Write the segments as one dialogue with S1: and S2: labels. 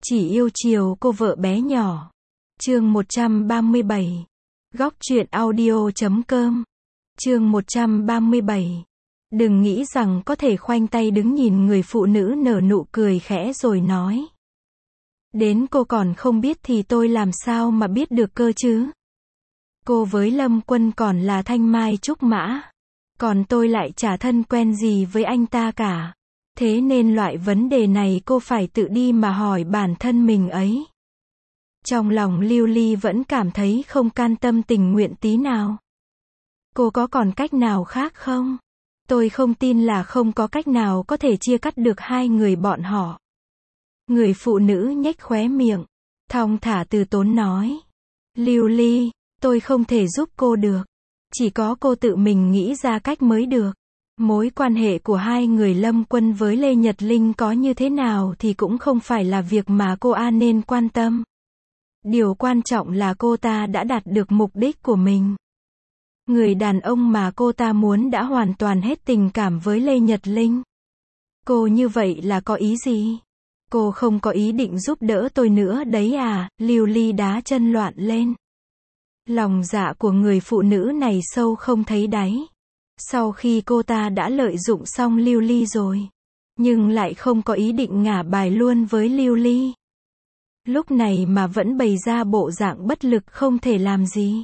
S1: Chỉ yêu chiều cô vợ bé nhỏ. Chương 137. Góc truyện audio.com. Chương 137. Đừng nghĩ rằng có thể khoanh tay đứng nhìn người phụ nữ nở nụ cười khẽ rồi nói. Đến cô còn không biết thì tôi làm sao mà biết được cơ chứ? Cô với Lâm Quân còn là thanh mai trúc mã. Còn tôi lại chả thân quen gì với anh ta cả. Thế nên loại vấn đề này cô phải tự đi mà hỏi bản thân mình ấy. Trong lòng Lưu Ly vẫn cảm thấy không can tâm tình nguyện tí nào. Cô có còn cách nào khác không? Tôi không tin là không có cách nào có thể chia cắt được hai người bọn họ. Người phụ nữ nhếch khóe miệng, thong thả từ tốn nói. Lưu Ly, tôi không thể giúp cô được. Chỉ có cô tự mình nghĩ ra cách mới được. Mối quan hệ của hai người Lâm Quân với Lê Nhật Linh có như thế nào thì cũng không phải là việc mà cô nên quan tâm. Điều quan trọng là cô ta đã đạt được mục đích của mình. Người đàn ông mà cô ta muốn đã hoàn toàn hết tình cảm với Lê Nhật Linh. Cô như vậy là có ý gì? Cô không có ý định giúp đỡ tôi nữa đấy à? Lưu Ly đá chân loạn lên. Lòng dạ của người phụ nữ này sâu không thấy đáy. Sau khi cô ta đã lợi dụng xong Lưu Ly rồi, nhưng lại không có ý định ngả bài luôn với Lưu Ly. Lúc này mà vẫn bày ra bộ dạng bất lực không thể làm gì.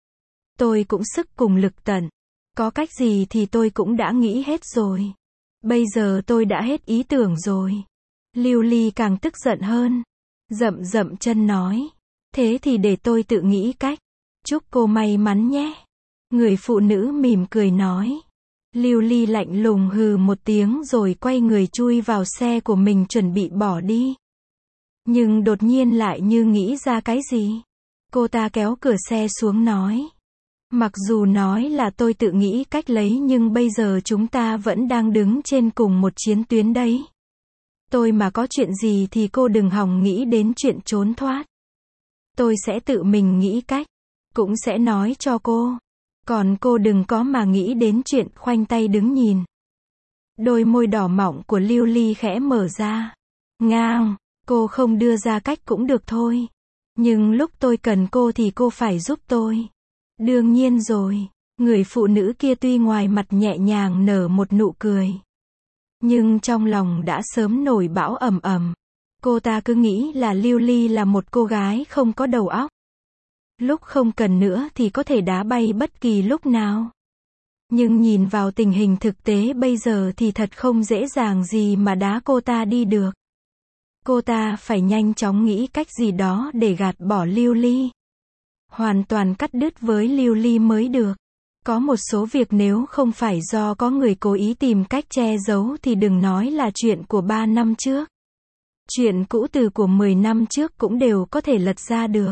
S1: Tôi cũng sức cùng lực tận. Có cách gì thì tôi cũng đã nghĩ hết rồi. Bây giờ tôi đã hết ý tưởng rồi. Lưu Ly càng tức giận hơn. Dậm dậm chân nói. Thế thì để tôi tự nghĩ cách. Chúc cô may mắn nhé. Người phụ nữ mỉm cười nói. Lưu Ly lạnh lùng hừ một tiếng rồi quay người chui vào xe của mình chuẩn bị bỏ đi. Nhưng đột nhiên lại như nghĩ ra cái gì. Cô ta kéo cửa xe xuống nói. Mặc dù nói là tôi tự nghĩ cách lấy nhưng bây giờ chúng ta vẫn đang đứng trên cùng một chiến tuyến đấy. Tôi mà có chuyện gì thì cô đừng hòng nghĩ đến chuyện trốn thoát. Tôi sẽ tự mình nghĩ cách. Cũng sẽ nói cho cô. Còn cô đừng có mà nghĩ đến chuyện khoanh tay đứng nhìn. Đôi môi đỏ mọng của Lưu Ly khẽ mở ra. Ngang, cô không đưa ra cách cũng được thôi. Nhưng lúc tôi cần cô thì cô phải giúp tôi. Đương nhiên rồi. Người phụ nữ kia tuy ngoài mặt nhẹ nhàng nở một nụ cười. Nhưng trong lòng đã sớm nổi bão ầm ầm. Cô ta cứ nghĩ là Lưu Ly là một cô gái không có đầu óc. Lúc không cần nữa thì có thể đá bay bất kỳ lúc nào. Nhưng nhìn vào tình hình thực tế bây giờ thì thật không dễ dàng gì mà đá cô ta đi được. Cô ta phải nhanh chóng nghĩ cách gì đó để gạt bỏ Lưu Ly. Hoàn toàn cắt đứt với Lưu Ly mới được. Có một số việc nếu không phải do có người cố ý tìm cách che giấu thì đừng nói là chuyện của 3 năm trước. Chuyện cũ từ của 10 năm trước cũng đều có thể lật ra được.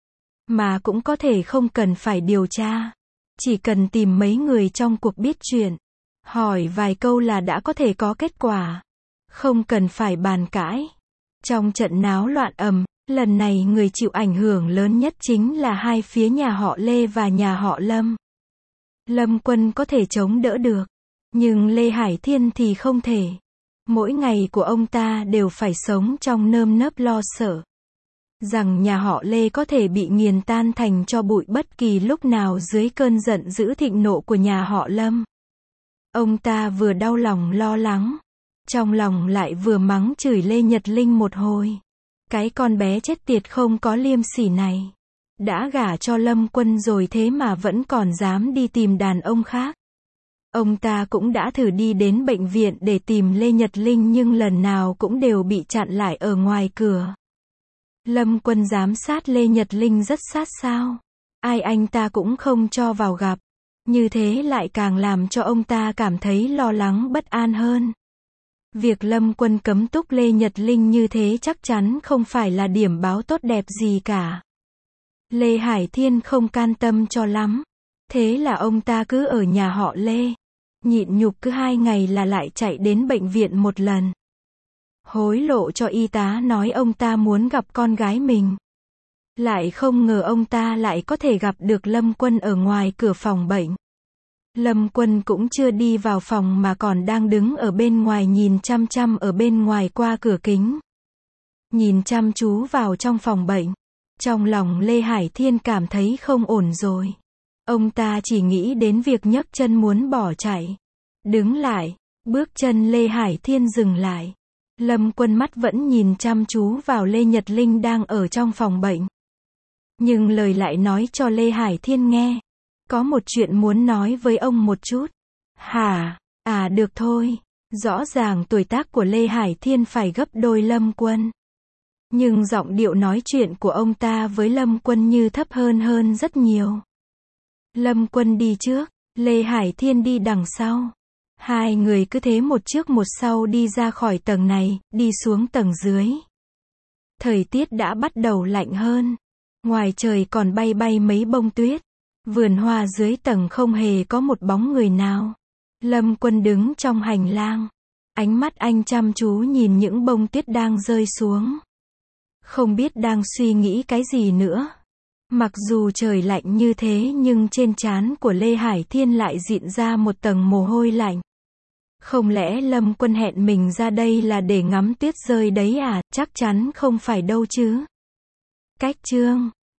S1: Mà cũng có thể không cần phải điều tra. Chỉ cần tìm mấy người trong cuộc biết chuyện. Hỏi vài câu là đã có thể có kết quả. Không cần phải bàn cãi. Trong trận náo loạn ầm, lần này người chịu ảnh hưởng lớn nhất chính là hai phía nhà họ Lê và nhà họ Lâm. Lâm Quân có thể chống đỡ được. Nhưng Lê Hải Thiên thì không thể. Mỗi ngày của ông ta đều phải sống trong nơm nớp lo sợ. Rằng nhà họ Lê có thể bị nghiền tan thành tro bụi bất kỳ lúc nào dưới cơn giận dữ thịnh nộ của nhà họ Lâm. Ông ta vừa đau lòng lo lắng. Trong lòng lại vừa mắng chửi Lê Nhật Linh một hồi. Cái con bé chết tiệt không có liêm sỉ này. Đã gả cho Lâm Quân rồi thế mà vẫn còn dám đi tìm đàn ông khác. Ông ta cũng đã thử đi đến bệnh viện để tìm Lê Nhật Linh nhưng lần nào cũng đều bị chặn lại ở ngoài cửa. Lâm Quân giám sát Lê Nhật Linh rất sát sao. Ai anh ta cũng không cho vào gặp. Như thế lại càng làm cho ông ta cảm thấy lo lắng bất an hơn. Việc Lâm Quân cấm túc Lê Nhật Linh như thế chắc chắn không phải là điểm báo tốt đẹp gì cả. Lê Hải Thiên không can tâm cho lắm. Thế là ông ta cứ ở nhà họ Lê. Nhịn nhục cứ 2 ngày là lại chạy đến bệnh viện một lần. Hối lộ cho y tá nói ông ta muốn gặp con gái mình. Lại không ngờ ông ta lại có thể gặp được Lâm Quân ở ngoài cửa phòng bệnh. Lâm Quân cũng chưa đi vào phòng mà còn đang đứng ở bên ngoài nhìn chăm chăm ở bên ngoài qua cửa kính. nhìn chăm chú vào trong phòng bệnh. Trong lòng Lê Hải Thiên cảm thấy không ổn rồi. Ông ta chỉ nghĩ đến việc nhấc chân muốn bỏ chạy. Đứng lại, bước chân Lê Hải Thiên dừng lại. Lâm Quân mắt vẫn nhìn chăm chú vào Lê Nhật Linh đang ở trong phòng bệnh. Nhưng lời lại nói cho Lê Hải Thiên nghe. Có một chuyện muốn nói với ông một chút. Hả? À được thôi. Rõ ràng tuổi tác của Lê Hải Thiên phải gấp đôi Lâm Quân. Nhưng giọng điệu nói chuyện của ông ta với Lâm Quân như thấp hơn rất nhiều. Lâm Quân đi trước, Lê Hải Thiên đi đằng sau. Hai người cứ thế một trước một sau đi ra khỏi tầng này, đi xuống tầng dưới. Thời tiết đã bắt đầu lạnh hơn. Ngoài trời còn bay mấy bông tuyết. Vườn hoa dưới tầng không hề có một bóng người nào. Lâm Quân đứng trong hành lang. Ánh mắt anh chăm chú nhìn những bông tuyết đang rơi xuống. Không biết đang suy nghĩ cái gì nữa. Mặc dù trời lạnh như thế nhưng trên trán của Lê Hải Thiên lại dịn ra một tầng mồ hôi lạnh. Không lẽ Lâm Quân hẹn mình ra đây là để ngắm tuyết rơi đấy à? Chắc chắn không phải đâu chứ. Cách chương